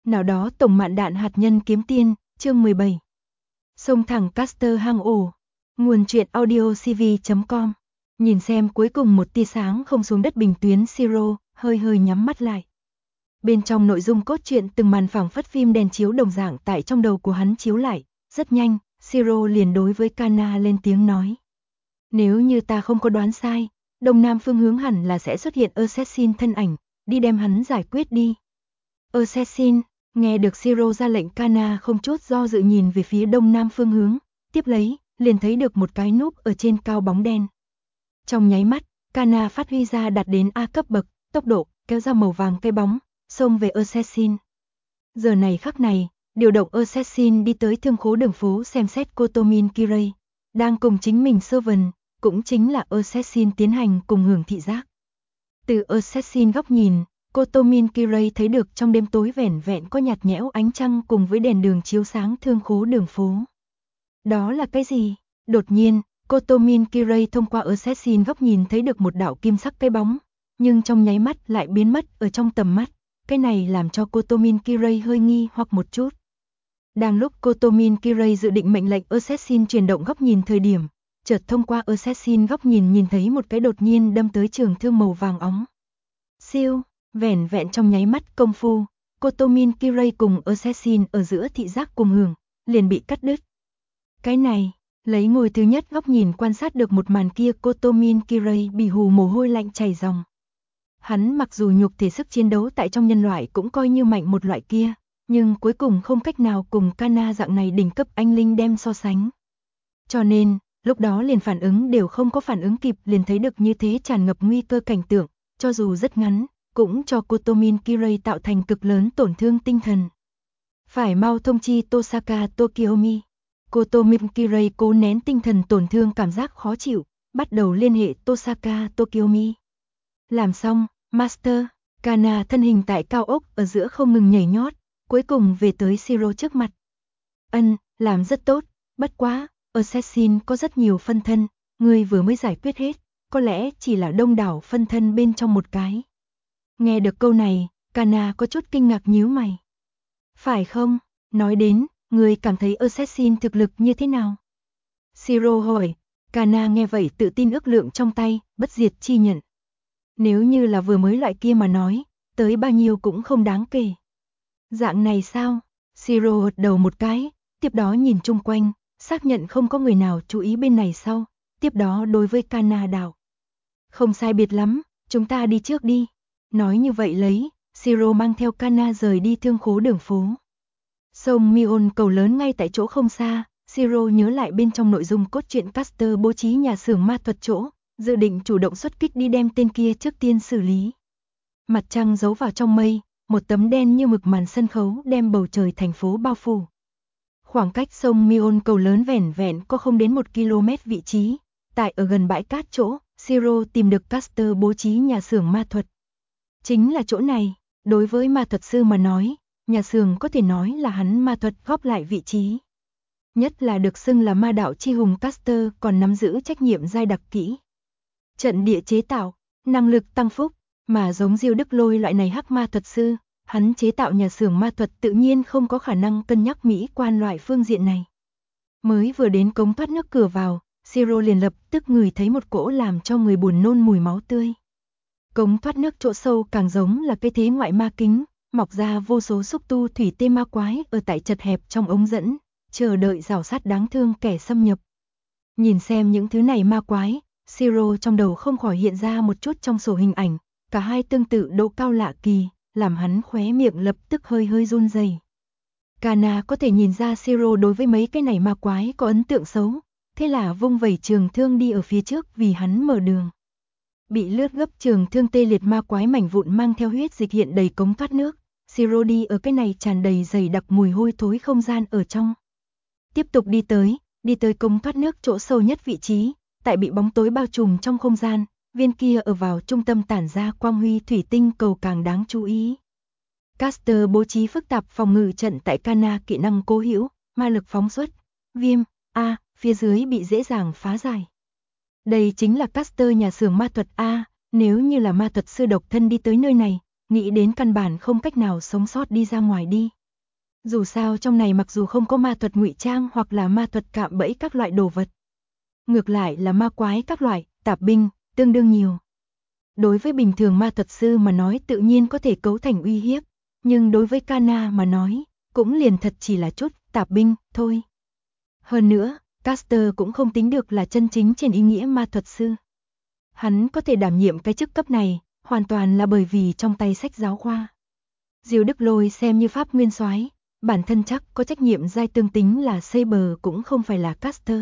Nào đó tổng mạn đạn hạt nhân kiếm tiên, chương 17. Xông thẳng caster hang ổ. Nguồn truyện audiocv.com. Nhìn xem cuối cùng một tia sáng không xuống đất bình tuyến Siro, hơi hơi nhắm mắt lại. Bên trong nội dung cốt truyện từng màn phảng phất phim đèn chiếu đồng dạng tại trong đầu của hắn chiếu lại, rất nhanh, Siro liền đối với Kana lên tiếng nói. Nếu như ta không có đoán sai, đông nam phương hướng hẳn là sẽ xuất hiện Assassin thân ảnh, đi đem hắn giải quyết đi. Assassin, nghe được Siro ra lệnh, Kana không chút do dự nhìn về phía đông nam phương hướng, tiếp lấy, liền thấy được một cái núp ở trên cao bóng đen. Trong nháy mắt, Kana phát huy ra đạt đến A cấp bậc, tốc độ, kéo ra màu vàng cái bóng, xông về Assassin. Giờ này khắc này, điều động Assassin đi tới thương khố đường phố xem xét Kotomin Kirei, đang cùng chính mình Servant, cũng chính là Assassin tiến hành cùng hưởng thị giác. Từ Assassin góc nhìn, Kotomin Kirei thấy được trong đêm tối vẻn vẹn có nhạt nhẽo ánh trăng cùng với đèn đường chiếu sáng thương khố đường phố. Đó là cái gì? Đột nhiên, Kotomin Kirei thông qua Assassin góc nhìn thấy được một đạo kim sắc cái bóng, nhưng trong nháy mắt lại biến mất ở trong tầm mắt. Cái này làm cho Kotomin Kirei hơi nghi hoặc một chút. Đang lúc Kotomin Kirei dự định mệnh lệnh Assassin chuyển động góc nhìn thời điểm, chợt thông qua Assassin góc nhìn thấy một cái đột nhiên đâm tới trường thương màu vàng óng. Siêu, vẻn vẹn trong nháy mắt công phu, Kotomin Kirei cùng Assassin ở giữa thị giác cùng hưởng, liền bị cắt đứt. Cái này, lấy ngôi thứ nhất góc nhìn quan sát được một màn kia, Kotomin Kirei bị hù mồ hôi lạnh chảy ròng. Hắn mặc dù nhục thể sức chiến đấu tại trong nhân loại cũng coi như mạnh một loại kia, nhưng cuối cùng không cách nào cùng Kana dạng này đỉnh cấp anh linh đem so sánh. Cho nên, lúc đó liền phản ứng đều không có phản ứng kịp, liền thấy được như thế tràn ngập nguy cơ cảnh tượng, cho dù rất ngắn, cũng cho Kotomin Kirei tạo thành cực lớn tổn thương tinh thần. Phải mau thông chi Tosaka Tokiomi. Kotomin Kirei cố nén tinh thần tổn thương cảm giác khó chịu, bắt đầu liên hệ Tosaka Tokiomi. Làm xong, Master, Kana thân hình tại cao ốc ở giữa không ngừng nhảy nhót, cuối cùng về tới Siro trước mặt. Làm rất tốt, bất quá, Assassin có rất nhiều phân thân, người vừa mới giải quyết hết, có lẽ chỉ là đông đảo phân thân bên trong một cái. Nghe được câu này, Kana có chút kinh ngạc nhíu mày. Phải không? Nói đến, người cảm thấy Assassin thực lực như thế nào? Siro hỏi. Kana nghe vậy tự tin ước lượng trong tay, bất diệt chi nhận. Nếu như là vừa mới loại kia mà nói, tới bao nhiêu cũng không đáng kể. Dạng này sao? Siro gật đầu một cái, tiếp đó nhìn chung quanh, xác nhận không có người nào chú ý bên này sau, tiếp đó đối với Kana đạo. Không sai biệt lắm, chúng ta đi trước đi. Nói như vậy lấy, Siro mang theo Kana rời đi thương khố đường phố. Sông Mion cầu lớn ngay tại chỗ không xa, Siro nhớ lại bên trong nội dung cốt truyện Caster bố trí nhà xưởng ma thuật chỗ, dự định chủ động xuất kích đi đem tên kia trước tiên xử lý. Mặt trăng giấu vào trong mây, một tấm đen như mực màn sân khấu đem bầu trời thành phố bao phủ. Khoảng cách sông Mion cầu lớn vẻn vẹn có không đến 1 km vị trí, tại ở gần bãi cát chỗ, Siro tìm được Caster bố trí nhà xưởng ma thuật. Chính là chỗ này, đối với ma thuật sư mà nói, nhà xưởng có thể nói là hắn ma thuật góp lại vị trí. Nhất là được xưng là ma đạo chi hùng Caster còn nắm giữ trách nhiệm giai đặc kỹ. Trận địa chế tạo, năng lực tăng phúc, mà giống Diêu Đức Lôi loại này hắc ma thuật sư, hắn chế tạo nhà xưởng ma thuật tự nhiên không có khả năng cân nhắc mỹ quan loại phương diện này. Mới vừa đến cống thoát nước cửa vào, Siro liền lập tức ngửi thấy một cỗ làm cho người buồn nôn mùi máu tươi. Cống thoát nước chỗ sâu càng giống là cái thế ngoại ma kính, mọc ra vô số xúc tu thủy tê ma quái ở tại chật hẹp trong ống dẫn, chờ đợi rào sát đáng thương kẻ xâm nhập. Nhìn xem những thứ này ma quái, Siro trong đầu không khỏi hiện ra một chút trong sổ hình ảnh, cả hai tương tự độ cao lạ kỳ, làm hắn khóe miệng lập tức hơi hơi run rẩy. Kana có thể nhìn ra Siro đối với mấy cái này ma quái có ấn tượng xấu, thế là vung vẩy trường thương đi ở phía trước vì hắn mở đường. Bị lướt gấp trường thương tê liệt ma quái mảnh vụn mang theo huyết dịch hiện đầy cống thoát nước, Siro đi ở cái này tràn đầy dày đặc mùi hôi thối không gian ở trong. Tiếp tục đi tới cống thoát nước chỗ sâu nhất vị trí, tại bị bóng tối bao trùm trong không gian, viên kia ở vào trung tâm tản ra quang huy thủy tinh cầu càng đáng chú ý. Caster bố trí phức tạp phòng ngự trận tại Kana kỹ năng cố hữu, ma lực phóng xuất, viêm, A, phía dưới bị dễ dàng phá giải. Đây chính là Caster nhà xưởng ma thuật A, nếu như là ma thuật sư độc thân đi tới nơi này, nghĩ đến căn bản không cách nào sống sót đi ra ngoài đi. Dù sao trong này mặc dù không có ma thuật ngụy trang hoặc là ma thuật cạm bẫy các loại đồ vật, ngược lại là ma quái các loại, tạp binh, tương đương nhiều. Đối với bình thường ma thuật sư mà nói tự nhiên có thể cấu thành uy hiếp, nhưng đối với Kana mà nói, cũng liền thật chỉ là chút tạp binh thôi. Hơn nữa, Caster cũng không tính được là chân chính trên ý nghĩa ma thuật sư. Hắn có thể đảm nhiệm cái chức cấp này, hoàn toàn là bởi vì trong tay sách giáo khoa. Diêu Đức Lôi xem như pháp nguyên soái, bản thân chắc có trách nhiệm giai tương tính là Saber cũng không phải là Caster.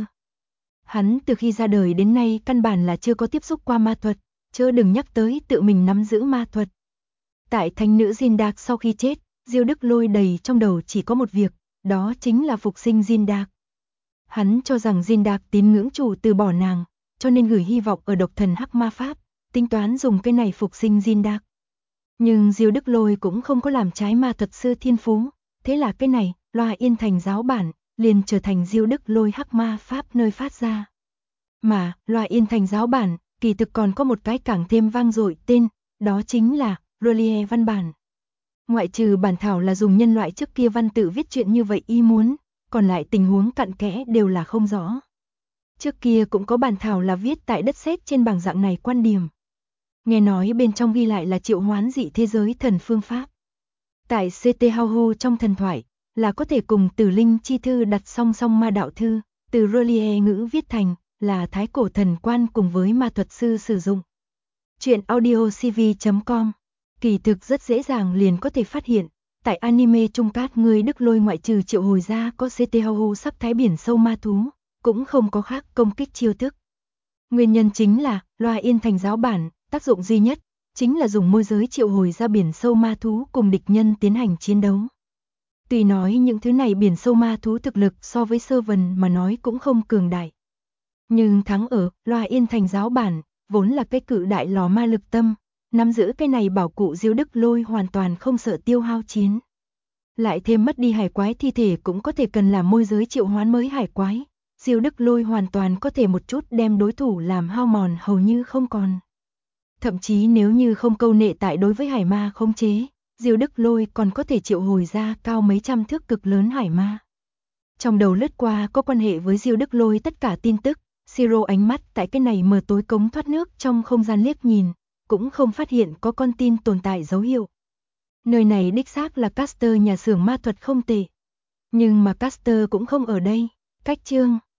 Hắn từ khi ra đời đến nay căn bản là chưa có tiếp xúc qua ma thuật, chớ đừng nhắc tới tự mình nắm giữ ma thuật. Tại thánh nữ Zindak sau khi chết, Diêu Đức Lôi đầy trong đầu chỉ có một việc, đó chính là phục sinh Zindak. Hắn cho rằng Zindak tín ngưỡng chủ từ bỏ nàng, cho nên gửi hy vọng ở độc thần hắc ma pháp, tính toán dùng cái này phục sinh Zindak. Nhưng Diêu Đức Lôi cũng không có làm trái ma thuật sư thiên phú, thế là cái này, Loa Yên Thành giáo bản, liền trở thành Diêu Đức Lôi hắc ma pháp nơi phát ra. Mà, Loa Yên Thành giáo bản, kỳ thực còn có một cái càng thêm vang dội tên, đó chính là Rolier văn bản. Ngoại trừ bản thảo là dùng nhân loại trước kia văn tự viết chuyện như vậy ý muốn, còn lại tình huống cặn kẽ đều là không rõ. Trước kia cũng có bản thảo là viết tại đất sét trên bảng dạng này quan điểm. Nghe nói bên trong ghi lại là triệu hoán dị thế giới thần phương pháp. Tại CT Hauhu trong thần thoại, là có thể cùng Tử Linh chi thư đặt song song ma đạo thư, từ Rolier ngữ viết thành, là thái cổ thần quan cùng với ma thuật sư sử dụng. Chuyện audiocv.com. Kỳ thực rất dễ dàng liền có thể phát hiện, tại anime Trung Cát người Đức Lôi ngoại trừ triệu hồi ra có CT Hauhu sắp thái biển sâu ma thú, cũng không có khác công kích chiêu thức. Nguyên nhân chính là, Loa Yên Thành giáo bản, tác dụng duy nhất, chính là dùng môi giới triệu hồi ra biển sâu ma thú cùng địch nhân tiến hành chiến đấu. Tuy nói những thứ này biển sâu ma thú thực lực so với sơ vần mà nói cũng không cường đại. Nhưng thắng ở, Loa Yên Thành giáo bản, vốn là cái cự đại lò ma lực tâm, nắm giữ cái này bảo cụ Diêu Đức Lôi hoàn toàn không sợ tiêu hao chiến. Lại thêm mất đi hải quái thi thể cũng có thể cần làm môi giới triệu hoán mới hải quái, Diêu Đức Lôi hoàn toàn có thể một chút đem đối thủ làm hao mòn hầu như không còn. Thậm chí nếu như không câu nệ tại đối với hải ma khống chế, Diêu Đức Lôi còn có thể triệu hồi ra cao mấy trăm thước cực lớn hải ma. Trong đầu lướt qua có quan hệ với Diêu Đức Lôi tất cả tin tức, Siro ánh mắt tại cái này mờ tối cống thoát nước trong không gian liếc nhìn, cũng không phát hiện có con tin tồn tại dấu hiệu. Nơi này đích xác là Caster nhà xưởng ma thuật không tệ. Nhưng mà Caster cũng không ở đây, cách chương